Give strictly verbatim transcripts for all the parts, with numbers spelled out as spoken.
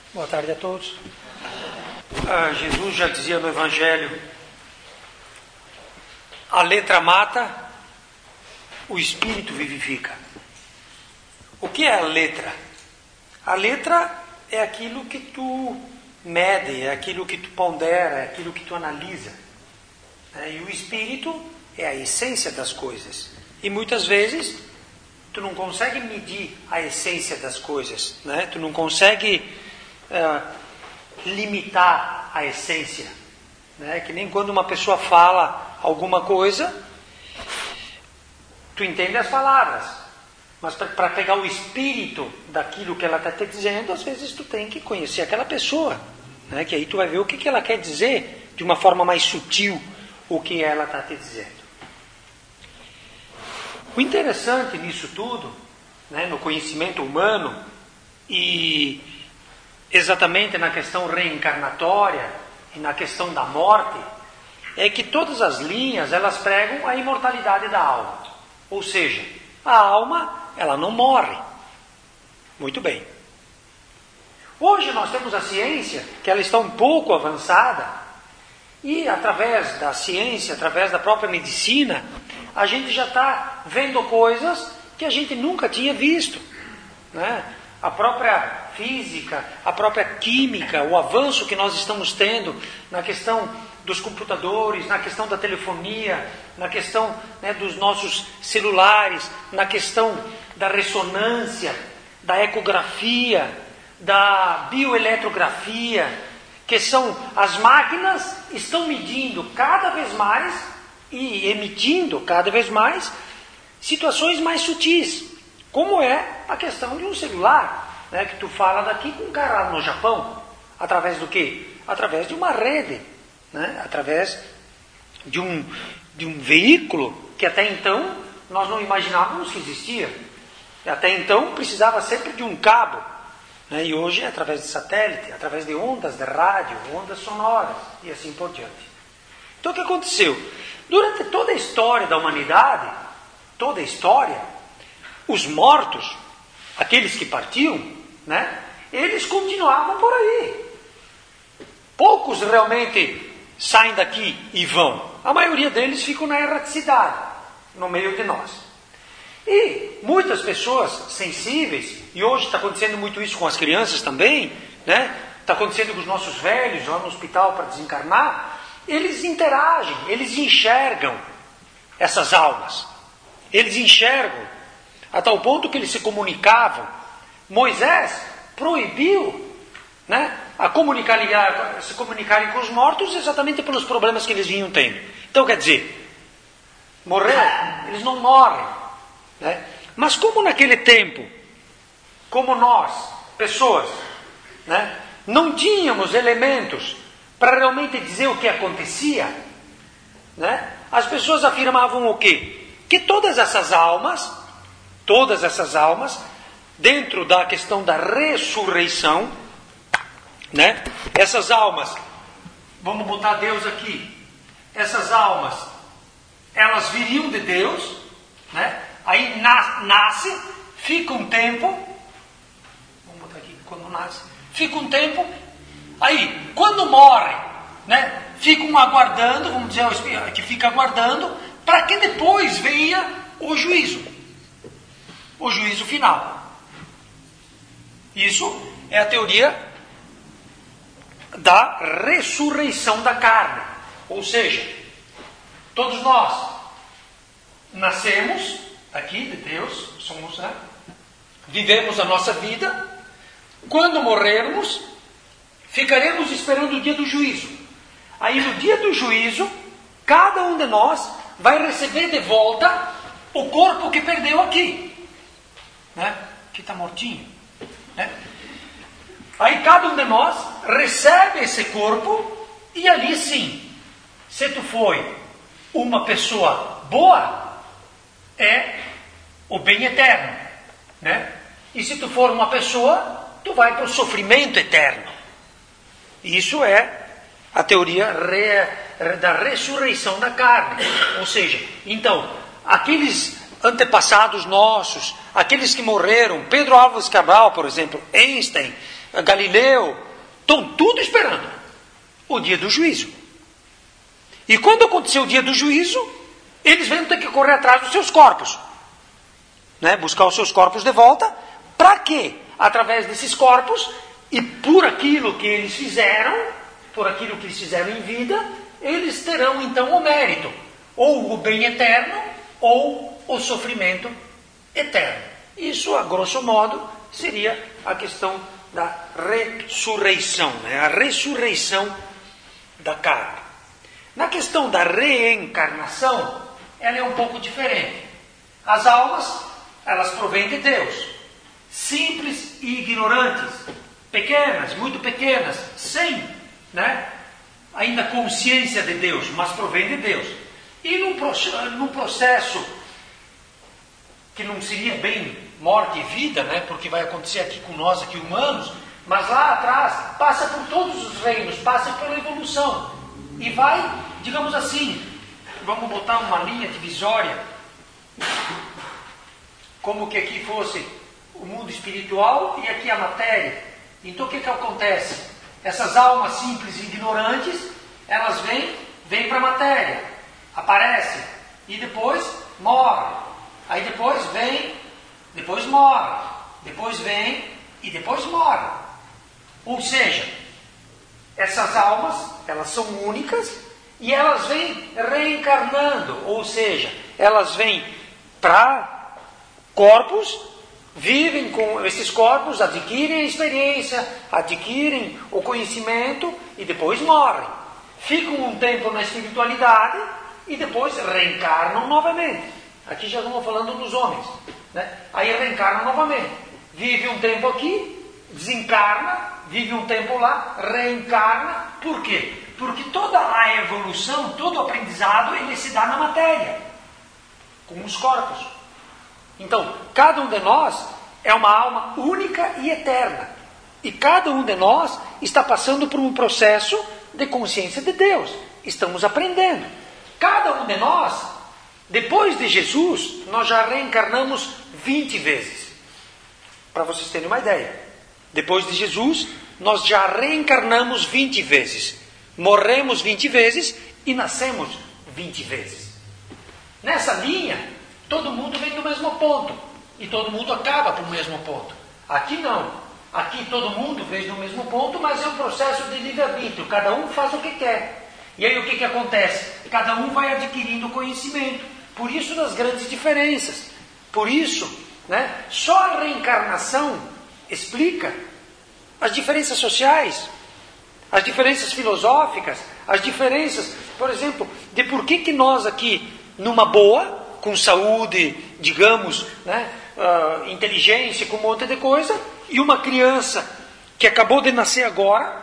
Boa tarde a todos. Ah, Jesus já dizia no Evangelho: a letra mata, o Espírito vivifica. O que é a letra? A letra é aquilo que tu mede, é aquilo que tu pondera, é aquilo que tu analisa. E o Espírito é a essência das coisas. E muitas vezes tu não consegue medir a essência das coisas, né? Tu não consegue uh, limitar a essência, né? Que nem quando uma pessoa fala alguma coisa, tu entende as palavras, mas para pegar o espírito daquilo que ela está te dizendo, às vezes tu tem que conhecer aquela pessoa, né? Que aí tu vai ver o que, que ela quer dizer de uma forma mais sutil, o que ela está te dizendo. O interessante nisso tudo, né, no conhecimento humano e exatamente na questão reencarnatória e na questão da morte, é que todas as linhas elas pregam a imortalidade da alma. Ou seja, a alma ela não morre. Muito bem. Hoje nós temos a ciência, que ela está um pouco avançada, e através da ciência, através da própria medicina, a gente já está vendo coisas que a gente nunca tinha visto, né? A própria física, a própria química, o avanço que nós estamos tendo na questão dos computadores, na questão da telefonia, na questão, né, dos nossos celulares, na questão da ressonância, da ecografia, da bioeletrografia, que são as máquinas estão medindo cada vez mais e emitindo cada vez mais situações mais sutis, como é a questão de um celular, né, que tu fala daqui com um cara lá no Japão, através do quê? Através de uma rede, né, através de um, de um veículo que até então nós não imaginávamos que existia. Até então precisava sempre de um cabo, né, e hoje é através de satélite, através de ondas de rádio, ondas sonoras e assim por diante. Então o que aconteceu? Durante toda a história da humanidade, toda a história, os mortos, aqueles que partiam, né, eles continuavam por aí. Poucos realmente saem daqui e vão. A maioria deles ficam na erraticidade, no meio de nós. E muitas pessoas sensíveis, e hoje está acontecendo muito isso com as crianças também, né? Está acontecendo com os nossos velhos lá no hospital para desencarnar. Eles interagem, eles enxergam essas almas. Eles enxergam a tal ponto que eles se comunicavam. Moisés proibiu, né, a comunicar, se comunicarem com os mortos exatamente pelos problemas que eles vinham tendo. Então, quer dizer, morreram, eles não morrem, né? Mas como naquele tempo, como nós, pessoas, né, não tínhamos elementos para realmente dizer o que acontecia, né, as pessoas afirmavam o quê? Que todas essas almas, todas essas almas, dentro da questão da ressurreição, né, essas almas, vamos botar Deus aqui, essas almas, elas viriam de Deus, né, aí na, nasce, fica um tempo, vamos botar aqui, quando nasce, fica um tempo, aí, quando morre, né, ficam aguardando, vamos dizer, que fica aguardando, para que depois venha o juízo. O juízo final. Isso é a teoria da ressurreição da carne. Ou seja, todos nós nascemos aqui de Deus, somos, né, vivemos a nossa vida, quando morrermos, ficaremos esperando o dia do juízo. Aí no dia do juízo, cada um de nós vai receber de volta o corpo que perdeu aqui, né? Que está mortinho, né? Aí cada um de nós recebe esse corpo e ali sim, se tu foi uma pessoa boa, é o bem eterno, né? E se tu for uma pessoa, tu vai para o sofrimento eterno. Isso é a teoria re, da ressurreição da carne. Ou seja, então, aqueles antepassados nossos, aqueles que morreram, Pedro Álvares Cabral, por exemplo, Einstein, Galileu, estão tudo esperando o dia do juízo. E quando aconteceu o dia do juízo, eles vão ter que correr atrás dos seus corpos, né? Buscar os seus corpos de volta. Para quê? Através desses corpos e por aquilo que eles fizeram, por aquilo que eles fizeram em vida, eles terão então o mérito, ou o bem eterno, ou o sofrimento eterno. Isso, a grosso modo, seria a questão da ressurreição, né? A ressurreição da carne. Na questão da reencarnação, ela é um pouco diferente. As almas, elas provêm de Deus, simples e ignorantes, pequenas, muito pequenas, sem, né, ainda consciência de Deus, mas provém de Deus. E num, num processo que não seria bem morte e vida, né, porque vai acontecer aqui com nós, aqui humanos, mas lá atrás passa por todos os reinos, passa pela evolução e vai, digamos assim, vamos botar uma linha divisória, como que aqui fosse o mundo espiritual e aqui a matéria. Então o que que acontece? Essas almas simples e ignorantes, elas vêm, vêm para a matéria, aparecem e depois morrem. Aí depois vem, depois morrem, depois vem e depois morrem. Ou seja, essas almas, elas são únicas e elas vêm reencarnando, ou seja, elas vêm para corpos, vivem com esses corpos, adquirem a experiência, adquirem o conhecimento e depois morrem. Ficam um tempo na espiritualidade e depois reencarnam novamente. Aqui já estamos falando dos homens, né? Aí reencarnam novamente. Vive um tempo aqui, desencarna, vive um tempo lá, reencarna. Por quê? Porque toda a evolução, todo o aprendizado, ele se dá na matéria, com os corpos. Então, cada um de nós é uma alma única e eterna. E cada um de nós está passando por um processo de consciência de Deus. Estamos aprendendo. Cada um de nós, depois de Jesus, nós já reencarnamos vinte vezes. Para vocês terem uma ideia. Depois de Jesus, nós já reencarnamos vinte vezes. Morremos vinte vezes e nascemos vinte vezes. Nessa linha, todo mundo vem do mesmo ponto. E todo mundo acaba para o mesmo ponto. Aqui não. Aqui todo mundo vem do mesmo ponto, mas é um processo de livre-arbítrio. Cada um faz o que quer. E aí o que, que acontece? Cada um vai adquirindo conhecimento. Por isso das grandes diferenças. Por isso, né, só a reencarnação explica as diferenças sociais, as diferenças filosóficas, as diferenças, por exemplo, de por que, que nós aqui, numa boa, com saúde, digamos, né, uh, inteligência, com um monte de coisa, e uma criança que acabou de nascer agora,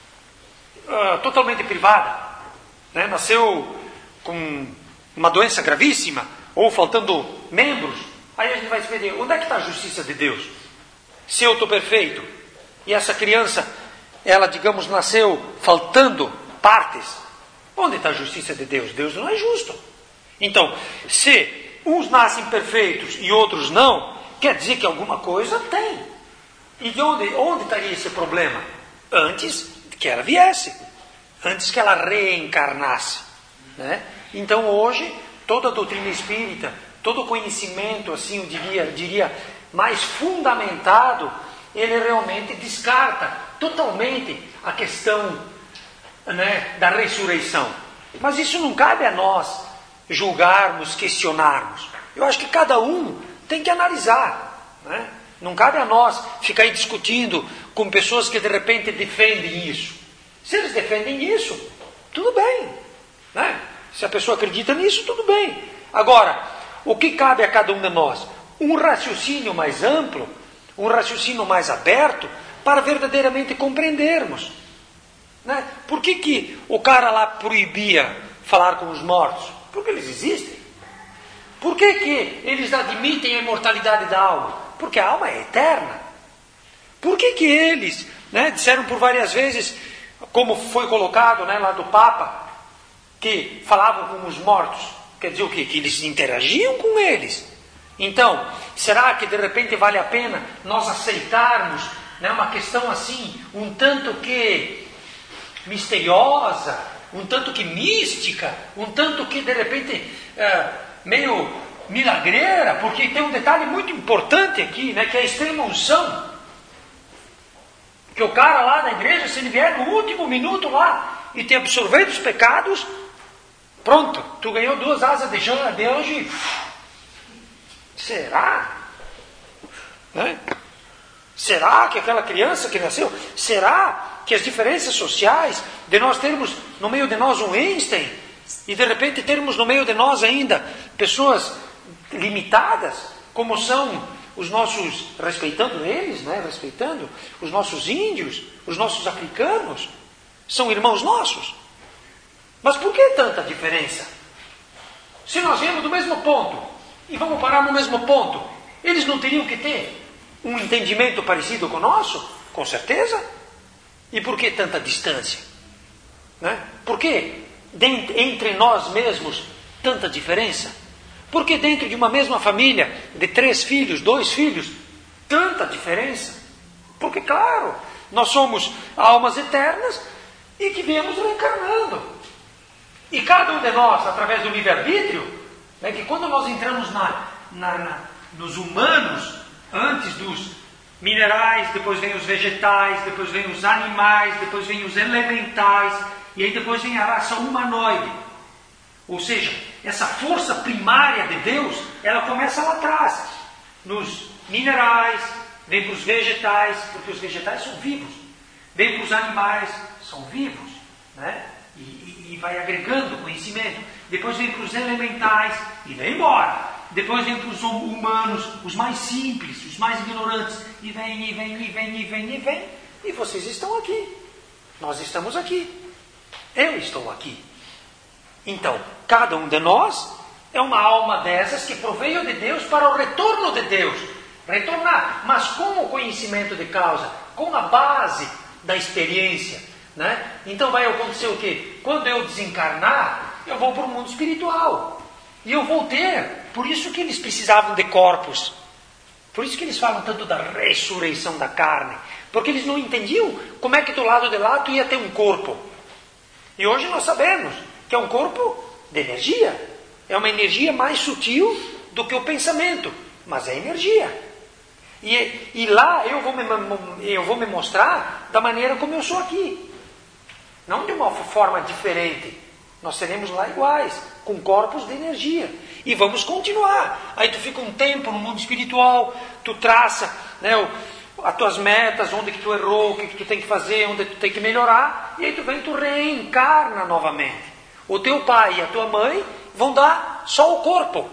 uh, totalmente privada, né, nasceu com uma doença gravíssima, ou faltando membros, aí a gente vai se pedir, onde é que está a justiça de Deus? Se eu estou perfeito, e essa criança, ela, digamos, nasceu faltando partes, onde está a justiça de Deus? Deus não é justo. Então, se uns nascem perfeitos e outros não, quer dizer que alguma coisa tem. E de onde, onde estaria esse problema? Antes que ela viesse, antes que ela reencarnasse, né? Então hoje, toda a doutrina espírita, todo o conhecimento, assim eu diria, diria mais fundamentado, ele realmente descarta totalmente a questão, né, da ressurreição. Mas isso não cabe a nós julgarmos, questionarmos. Eu acho que cada um tem que analisar, né? Não cabe a nós ficar aí discutindo com pessoas que de repente defendem isso. Se eles defendem isso, tudo bem, né? Se a pessoa acredita nisso, tudo bem. Agora, o que cabe a cada um de nós? Um raciocínio mais amplo, um raciocínio mais aberto, para verdadeiramente compreendermos, né? Por que que o cara lá proibia falar com os mortos? Porque eles existem. Por que que eles admitem a imortalidade da alma? Porque a alma é eterna. Por que que eles, né, disseram por várias vezes, como foi colocado, né, lá do Papa, que falavam com os mortos? Quer dizer o quê? Que eles interagiam com eles. Então, será que de repente vale a pena nós aceitarmos, né, uma questão assim, um tanto que misteriosa, um tanto que mística, um tanto que de repente é, meio milagreira, porque tem um detalhe muito importante aqui, né, que é a extrema unção. Que o cara lá na igreja, se ele vier no último minuto lá e te absorver dos pecados, pronto, tu ganhou duas asas de anjo e... Será? Né? Será que aquela criança que nasceu, será que as diferenças sociais, de nós termos no meio de nós um Einstein, e de repente termos no meio de nós ainda pessoas limitadas, como são os nossos, respeitando eles, né? respeitando os nossos índios, os nossos africanos, são irmãos nossos. Mas por que tanta diferença? Se nós viemos do mesmo ponto, e vamos parar no mesmo ponto, eles não teriam que ter um entendimento parecido com o nosso? Com certeza. E por que tanta distância? Né? Por que entre nós mesmos tanta diferença? Por que dentro de uma mesma família, de três filhos, dois filhos, tanta diferença? Porque, claro, nós somos almas eternas e que viemos reencarnando. E cada um de nós, através do livre-arbítrio, é que quando nós entramos na, na, na, nos humanos, antes dos minerais, depois vem os vegetais, depois vem os animais, depois vem os elementais, e aí depois vem a raça humanoide. Ou seja, essa força primária de Deus, ela começa lá atrás, nos minerais, vem para os vegetais, porque os vegetais são vivos, vem para os animais, são vivos, né? E, e, e vai agregando conhecimento. Depois vem para os elementais e vem embora. Depois vem para os humanos, os mais simples, os mais ignorantes, e vem, e vem, e vem, e vem, e vem. E vocês estão aqui. Nós estamos aqui. Eu estou aqui. Então, cada um de nós é uma alma dessas que proveio de Deus para o retorno de Deus. Retornar, mas com o conhecimento de causa, com a base da experiência, né? Então vai acontecer o quê? Quando eu desencarnar, eu vou para o mundo espiritual. E eu vou ter, por isso que eles precisavam de corpos. Por isso que eles falam tanto da ressurreição da carne. Porque eles não entendiam como é que do lado de lá tu ia ter um corpo. E hoje nós sabemos que é um corpo de energia. É uma energia mais sutil do que o pensamento. Mas é energia. E, e lá eu vou, me, eu vou me mostrar da maneira como eu sou aqui. Não de uma forma diferente. Nós seremos lá iguais, com corpos de energia. E vamos continuar. Aí tu fica um tempo no mundo espiritual, tu traça, né, o, as tuas metas, onde que tu errou, o que, que tu tem que fazer, onde tu tem que melhorar. E aí tu vem, tu reencarna novamente. O teu pai e a tua mãe vão dar só o corpo.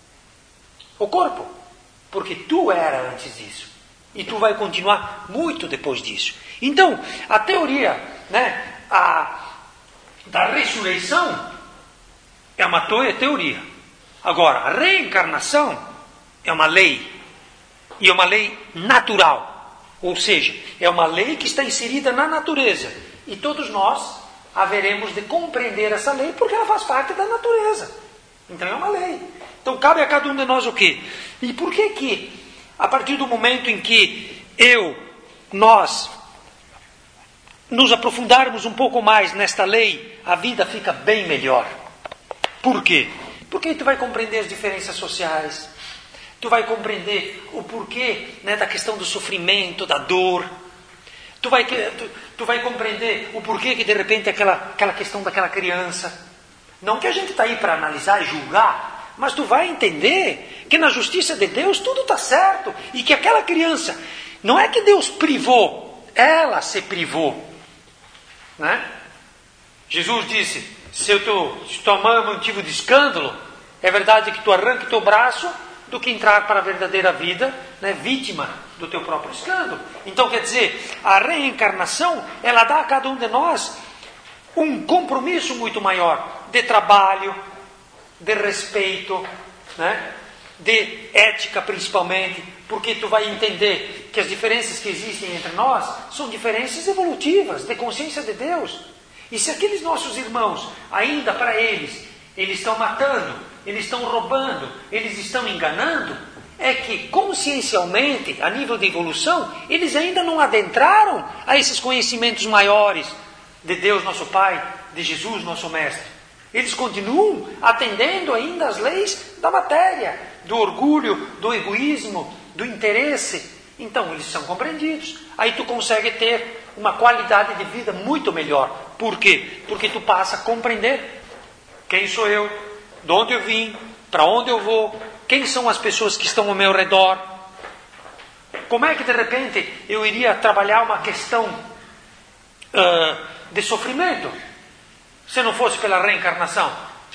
O corpo. Porque tu era antes disso. E tu vai continuar muito depois disso. Então, a teoria, né, a, da ressurreição é uma teoria. Agora, a reencarnação é uma lei. E é uma lei natural. Ou seja, é uma lei que está inserida na natureza. E todos nós haveremos de compreender essa lei porque ela faz parte da natureza. Então é uma lei. Então cabe a cada um de nós o quê? E por que que, a partir do momento em que eu, nós, nos aprofundarmos um pouco mais nesta lei, a vida fica bem melhor? Por quê? Porque tu vai compreender as diferenças sociais, tu vai compreender o porquê, né, da questão do sofrimento, da dor, tu vai, tu, tu vai compreender o porquê que de repente aquela, aquela questão daquela criança, não que a gente está aí para analisar e julgar, mas tu vai entender que na justiça de Deus tudo está certo, e que aquela criança, não é que Deus privou, ela se privou, né? Jesus disse, se, eu tô, se tua mãe é motivo de escândalo, é verdade que tu arranque teu braço do que entrar para a verdadeira vida, né, vítima do teu próprio escândalo. Então quer dizer, a reencarnação, ela dá a cada um de nós um compromisso muito maior de trabalho, de respeito, né, de ética principalmente, porque tu vai entender que as diferenças que existem entre nós são diferenças evolutivas, de consciência de Deus. E se aqueles nossos irmãos, ainda para eles, eles estão matando, eles estão roubando, eles estão enganando, é que consciencialmente, a nível de evolução, eles ainda não adentraram a esses conhecimentos maiores de Deus nosso Pai, de Jesus nosso Mestre. Eles continuam atendendo ainda às leis da matéria, do orgulho, do egoísmo, do interesse. Então eles são compreendidos. Aí tu consegue ter uma qualidade de vida muito melhor. Por quê? Porque tu passa a compreender quem sou eu, de onde eu vim, para onde eu vou, quem são as pessoas que estão ao meu redor. Como é que de repente eu iria trabalhar uma questão uh, de sofrimento se não fosse pela reencarnação?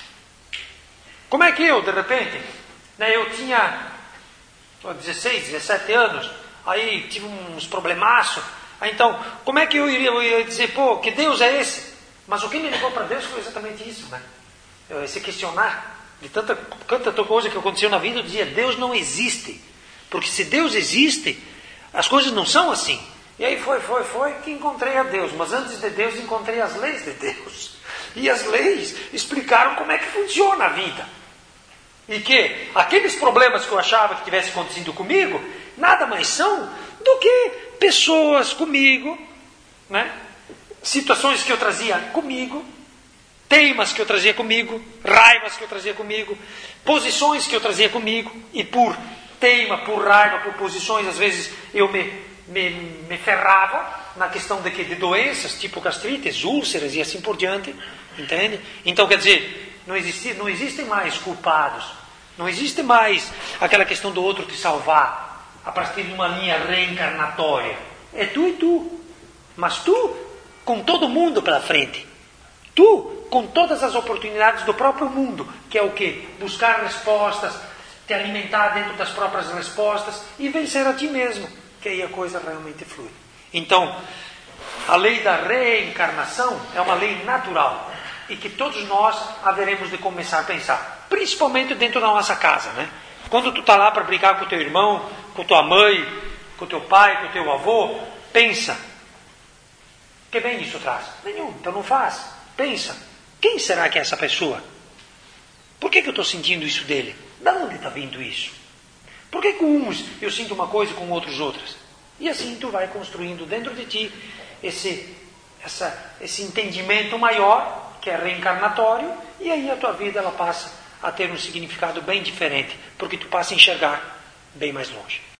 Como é que eu, de repente, né, eu tinha dezesseis, dezessete anos, aí tive uns problemaços, aí então, como é que eu iria, eu iria dizer, pô, que Deus é esse? Mas o que me levou para Deus foi exatamente isso, né? Esse questionar de tanta, tanta coisa que aconteceu na vida, eu dizia, Deus não existe. Porque se Deus existe, as coisas não são assim. E aí foi, foi, foi que encontrei a Deus. Mas antes de Deus, encontrei as leis de Deus. E as leis explicaram como é que funciona a vida. E que aqueles problemas que eu achava que tivesse acontecido comigo, nada mais são do que pessoas comigo, né? Situações que eu trazia comigo, teimas que eu trazia comigo, raivas que eu trazia comigo, posições que eu trazia comigo, e por teima, por raiva, por posições, às vezes eu me, me, me ferrava na questão de, de doenças, tipo gastrites, úlceras e assim por diante, entende? Então, quer dizer, não, existe, não existem mais culpados, não existe mais aquela questão do outro te salvar, a partir de uma linha reencarnatória. É tu e tu, mas tu com todo mundo pela frente, tu com todas as oportunidades do próprio mundo, que é o quê? Buscar respostas, te alimentar dentro das próprias respostas e vencer a ti mesmo, que aí a coisa realmente flui. Então, a lei da reencarnação é uma lei natural e que todos nós haveremos de começar a pensar, principalmente dentro da nossa casa, né? Quando tu está lá para brincar com o teu irmão, com tua mãe, com o teu pai, com o teu avô, pensa, que bem isso traz? Nenhum, então não faz. Pensa, quem será que é essa pessoa? Por que, que eu estou sentindo isso dele? De onde está vindo isso? Por que com uns eu sinto uma coisa e com outros outras? E assim tu vai construindo dentro de ti esse, essa, esse entendimento maior, que é reencarnatório, e aí a tua vida ela passa a ter um significado bem diferente, porque tu passa a enxergar bem mais longe.